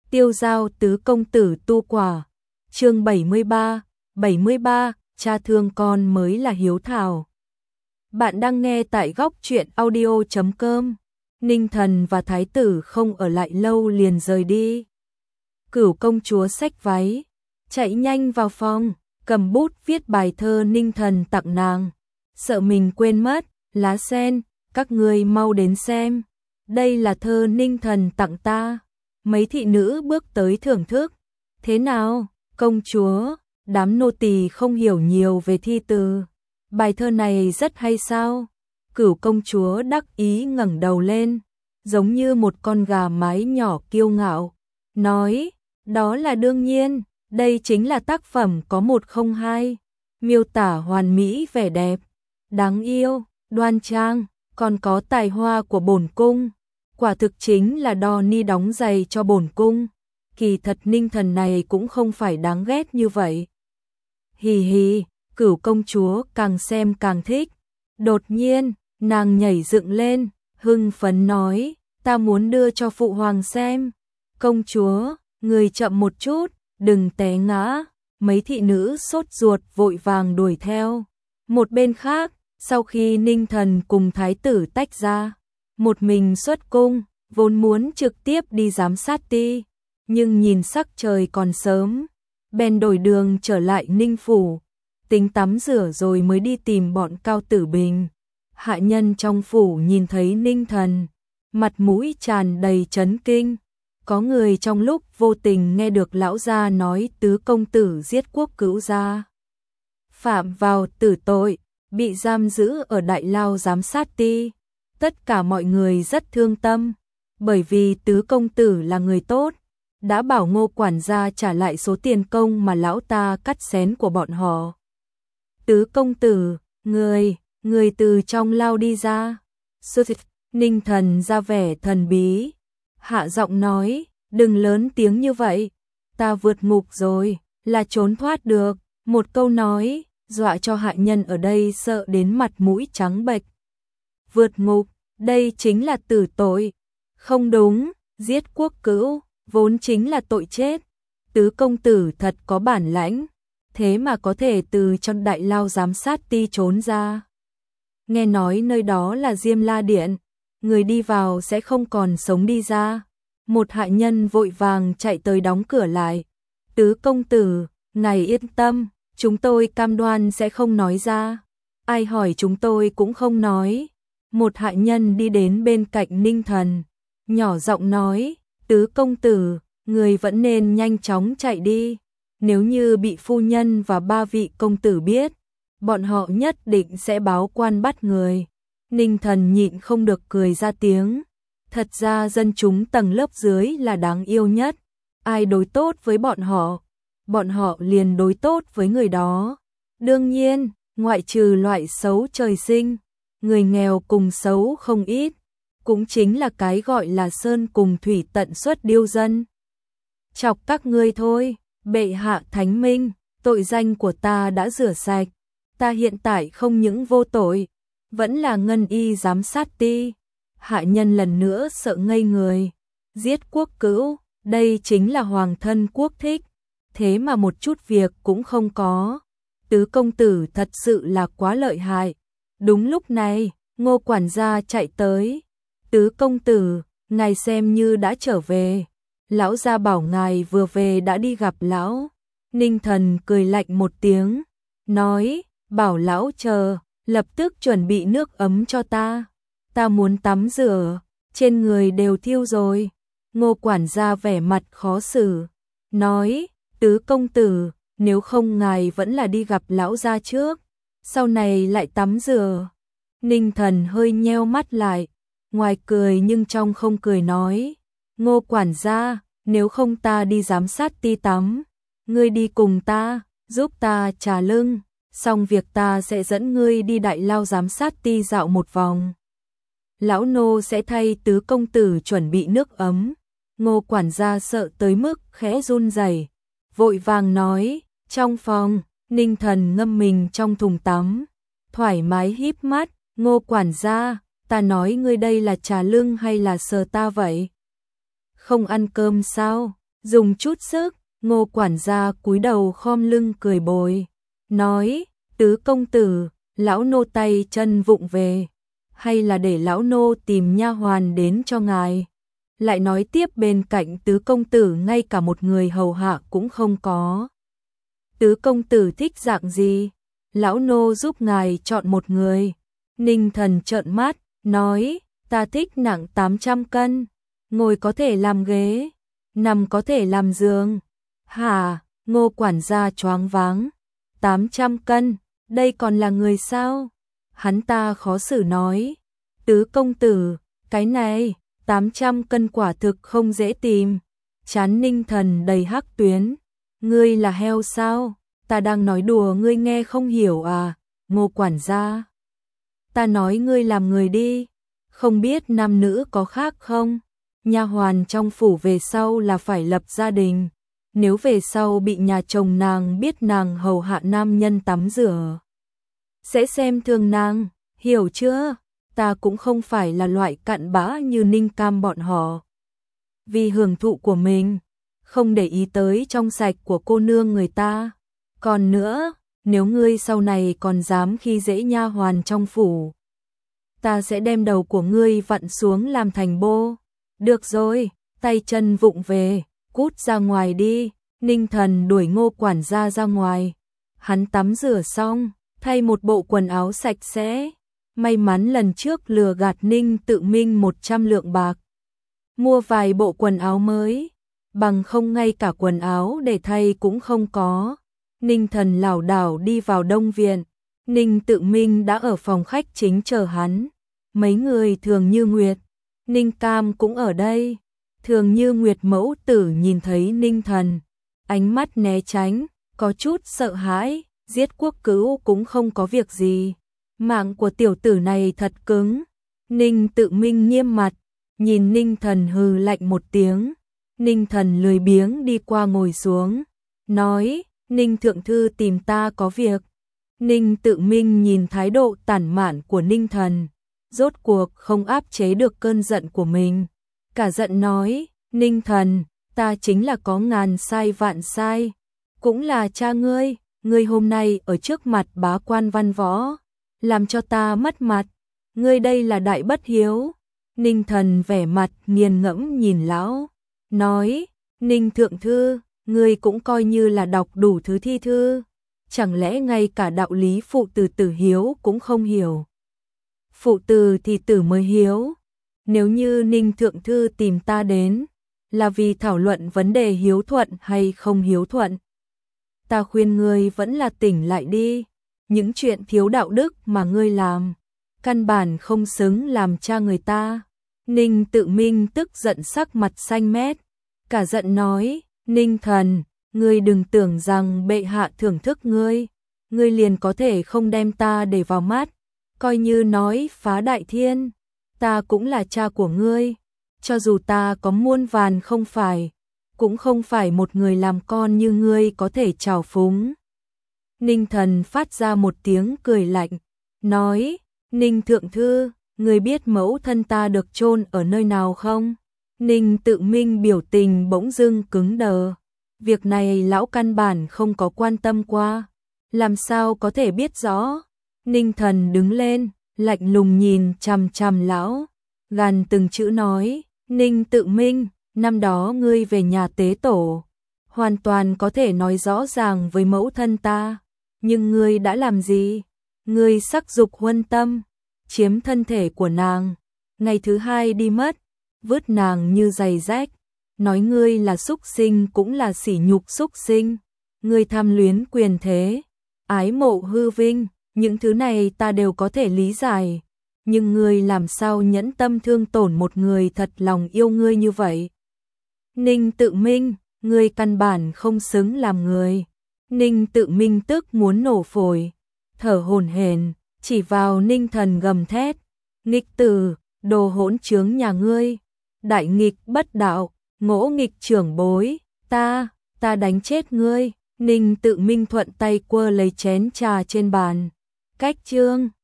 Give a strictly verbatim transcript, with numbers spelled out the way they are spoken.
Tiêu giao tứ công tử tu quả. Chương bảy mươi ba, bảy mươi ba, cha thương con mới là hiếu thảo. Bạn đang nghe tại góc truyện audio chấm com. Ninh Thần và thái tử không ở lại lâu liền rời đi. Cửu công chúa xách váy, chạy nhanh vào phòng, cầm bút viết bài thơ Ninh Thần tặng nàng. Sợ mình quên mất, lá sen, các ngươi mau đến xem. Đây là thơ Ninh Thần tặng ta. Mấy thị nữ bước tới thưởng thức. Thế nào, công chúa? Đám nô tỳ không hiểu nhiều về thi từ. Bài thơ này rất hay sao? Cửu công chúa đắc ý ngẩng đầu lên, giống như một con gà mái nhỏ kiêu ngạo, nói, đó là đương nhiên, đây chính là tác phẩm có một không hai, miêu tả hoàn mỹ vẻ đẹp, đáng yêu, đoan trang, còn có tài hoa của bổn cung. Quả thực chính là đo ni đóng giày cho bổn cung. Kỳ thật Ninh Thần này cũng không phải đáng ghét như vậy. Hì hì, cửu công chúa càng xem càng thích. Đột nhiên, nàng nhảy dựng lên, hưng phấn nói, ta muốn đưa cho phụ hoàng xem. Công chúa, người chậm một chút, đừng té ngã. Mấy thị nữ sốt ruột vội vàng đuổi theo. Một bên khác, sau khi Ninh Thần cùng thái tử tách ra, một mình xuất cung, vốn muốn trực tiếp đi giám sát ti, nhưng nhìn sắc trời còn sớm, bèn đổi đường trở lại Ninh phủ, tính tắm rửa rồi mới đi tìm bọn Cao Tử Bình. Hạ nhân trong phủ nhìn thấy Ninh Thần, mặt mũi tràn đầy chấn kinh. Có người trong lúc vô tình nghe được lão gia nói tứ công tử giết quốc cữu gia, phạm vào tử tội, bị giam giữ ở đại lao giám sát ti. Tất cả mọi người rất thương tâm, bởi vì tứ công tử là người tốt, đã bảo Ngô quản gia trả lại số tiền công mà lão ta cắt xén của bọn họ. Tứ công tử, người, người từ trong lao đi ra. Ninh Thần ra vẻ thần bí, hạ giọng nói, đừng lớn tiếng như vậy, ta vượt ngục rồi, là trốn thoát được. Một câu nói, dọa cho hạ nhân ở đây sợ đến mặt mũi trắng bệch. Vượt ngục, đây chính là tử tội. Không đúng, giết quốc cữu, vốn chính là tội chết. Tứ công tử thật có bản lãnh, thế mà có thể từ trong đại lao giám sát ti trốn ra. Nghe nói nơi đó là Diêm La Điện, người đi vào sẽ không còn sống đi ra. Một hạ nhân vội vàng chạy tới đóng cửa lại. Tứ công tử, ngài yên tâm, chúng tôi cam đoan sẽ không nói ra. Ai hỏi chúng tôi cũng không nói. Một hạ nhân đi đến bên cạnh Ninh Thần, nhỏ giọng nói, tứ công tử, người vẫn nên nhanh chóng chạy đi. Nếu như bị phu nhân và ba vị công tử biết, bọn họ nhất định sẽ báo quan bắt người. Ninh Thần nhịn không được cười ra tiếng. Thật ra dân chúng tầng lớp dưới là đáng yêu nhất. Ai đối tốt với bọn họ, bọn họ liền đối tốt với người đó. Đương nhiên, ngoại trừ loại xấu trời sinh, người nghèo cùng xấu không ít, cũng chính là cái gọi là sơn cùng thủy tận xuất điêu dân. Chọc các ngươi thôi, bệ hạ thánh minh, tội danh của ta đã rửa sạch, ta hiện tại không những vô tội, vẫn là ngân y giám sát ti. Hạ nhân lần nữa sợ ngây người, giết quốc cữu, đây chính là hoàng thân quốc thích, thế mà một chút việc cũng không có. Tứ công tử thật sự là quá lợi hại. Đúng lúc này, Ngô quản gia chạy tới. Tứ công tử, ngài xem như đã trở về. Lão gia bảo ngài vừa về đã đi gặp lão. Ninh Thần cười lạnh một tiếng, nói, bảo lão chờ, lập tức chuẩn bị nước ấm cho ta. Ta muốn tắm rửa, trên người đều thiêu rồi. Ngô quản gia vẻ mặt khó xử, nói, tứ công tử, nếu không ngài vẫn là đi gặp lão gia trước, sau này lại tắm rửa. Ninh Thần hơi nheo mắt lại, ngoài cười nhưng trong không cười nói, Ngô quản gia, nếu không ta đi giám sát ti tắm, ngươi đi cùng ta, giúp ta trà lưng, xong việc ta sẽ dẫn ngươi đi đại lao giám sát ti dạo một vòng. Lão nô sẽ thay tứ công tử chuẩn bị nước ấm. Ngô quản gia sợ tới mức khẽ run rẩy, vội vàng nói, trong phòng. Ninh Thần ngâm mình trong thùng tắm, thoải mái híp mắt, Ngô quản gia, ta nói ngươi đây là trà lưng hay là sờ ta vậy? Không ăn cơm sao? Dùng chút sức, Ngô quản gia cúi đầu khom lưng cười bồi, nói, tứ công tử, lão nô tay chân vụng về, hay là để lão nô tìm nha hoàn đến cho ngài. Lại nói tiếp bên cạnh tứ công tử ngay cả một người hầu hạ cũng không có. Tứ công tử thích dạng gì? Lão nô giúp ngài chọn một người. Ninh Thần trợn mắt, nói, ta thích nặng tám trăm cân, ngồi có thể làm ghế, nằm có thể làm giường. Hả? Ngô quản gia choáng váng. tám trăm cân, đây còn là người sao? Hắn ta khó xử nói, tứ công tử, cái này, tám trăm cân quả thực không dễ tìm. Trán Ninh Thần đầy hắc tuyến. Ngươi là heo sao? Ta đang nói đùa ngươi nghe không hiểu à? Ngô quản gia. Ta nói ngươi làm người đi. Không biết nam nữ có khác không? Nha hoàn trong phủ về sau là phải lập gia đình. Nếu về sau bị nhà chồng nàng biết nàng hầu hạ nam nhân tắm rửa, sẽ xem thường nàng, hiểu chưa? Ta cũng không phải là loại cặn bã như Ninh Cam bọn họ. Vì hưởng thụ của mình, không để ý tới trong sạch của cô nương người ta. Còn nữa, nếu ngươi sau này còn dám khi dễ nha hoàn trong phủ, ta sẽ đem đầu của ngươi vặn xuống làm thành bô. Được rồi, tay chân vụng về, cút ra ngoài đi. Ninh Thần đuổi Ngô quản gia ra ngoài. Hắn tắm rửa xong, thay một bộ quần áo sạch sẽ. May mắn lần trước lừa gạt Ninh Tự Minh một trăm lượng bạc, mua vài bộ quần áo mới, bằng không ngay cả quần áo để thay cũng không có. Ninh Thần lảo đảo đi vào Đông Viện. Ninh Tự Minh đã ở phòng khách chính chờ hắn. Mấy người Thường Như Nguyệt, Ninh Cam cũng ở đây. Thường Như Nguyệt mẫu tử nhìn thấy Ninh Thần, ánh mắt né tránh, có chút sợ hãi. Giết quốc cữu cũng không có việc gì, mạng của tiểu tử này thật cứng. Ninh Tự Minh nghiêm mặt, nhìn Ninh Thần hừ lạnh một tiếng. Ninh Thần lười biếng đi qua ngồi xuống, nói, Ninh thượng thư tìm ta có việc. Ninh Tự Minh nhìn thái độ tản mạn của Ninh Thần, rốt cuộc không áp chế được cơn giận của mình. Cả giận nói, Ninh Thần, ta chính là có ngàn sai vạn sai, cũng là cha ngươi. Ngươi hôm nay ở trước mặt bá quan văn võ, làm cho ta mất mặt. Ngươi đây là đại bất hiếu. Ninh Thần vẻ mặt nghiền ngẫm nhìn lão, nói, Ninh thượng thư, ngươi cũng coi như là đọc đủ thứ thi thư, chẳng lẽ ngay cả đạo lý phụ tử tử hiếu cũng không hiểu? Phụ tử thì tử mới hiếu. Nếu như Ninh thượng thư tìm ta đến, là vì thảo luận vấn đề hiếu thuận hay không hiếu thuận, ta khuyên ngươi vẫn là tỉnh lại đi. Những chuyện thiếu đạo đức mà ngươi làm, căn bản không xứng làm cha người ta. Ninh Tự Minh tức giận sắc mặt xanh mét, cả giận nói, Ninh Thần, ngươi đừng tưởng rằng bệ hạ thưởng thức ngươi, ngươi liền có thể không đem ta để vào mắt. Coi như nói phá đại thiên, ta cũng là cha của ngươi. Cho dù ta có muôn vàn không phải, cũng không phải một người làm con như ngươi có thể trào phúng. Ninh Thần phát ra một tiếng cười lạnh, nói, Ninh thượng thư, ngươi biết mẫu thân ta được chôn ở nơi nào không? Ninh Tự Minh biểu tình bỗng dưng cứng đờ. Việc này lão căn bản không có quan tâm qua, làm sao có thể biết rõ? Ninh Thần đứng lên, lạnh lùng nhìn chằm chằm lão, gằn từng chữ nói, Ninh Tự Minh, năm đó ngươi về nhà tế tổ, hoàn toàn có thể nói rõ ràng với mẫu thân ta, nhưng ngươi đã làm gì? Ngươi sắc dục huân tâm, chiếm thân thể của nàng, ngày thứ hai đi mất, vứt nàng như giày rách, nói ngươi là súc sinh cũng là sỉ nhục súc sinh, ngươi tham luyến quyền thế, ái mộ hư vinh, những thứ này ta đều có thể lý giải, nhưng ngươi làm sao nhẫn tâm thương tổn một người thật lòng yêu ngươi như vậy? Ninh Tự Minh, ngươi căn bản không xứng làm người. Ninh Tự Minh tức muốn nổ phổi, thở hổn hển, chỉ vào Ninh Thần gầm thét, nghịch tử, đồ hỗn trướng nhà ngươi, đại nghịch bất đạo, ngỗ nghịch trưởng bối, ta, ta đánh chết ngươi. Ninh Tự Minh thuận tay quơ lấy chén trà trên bàn, cách trương.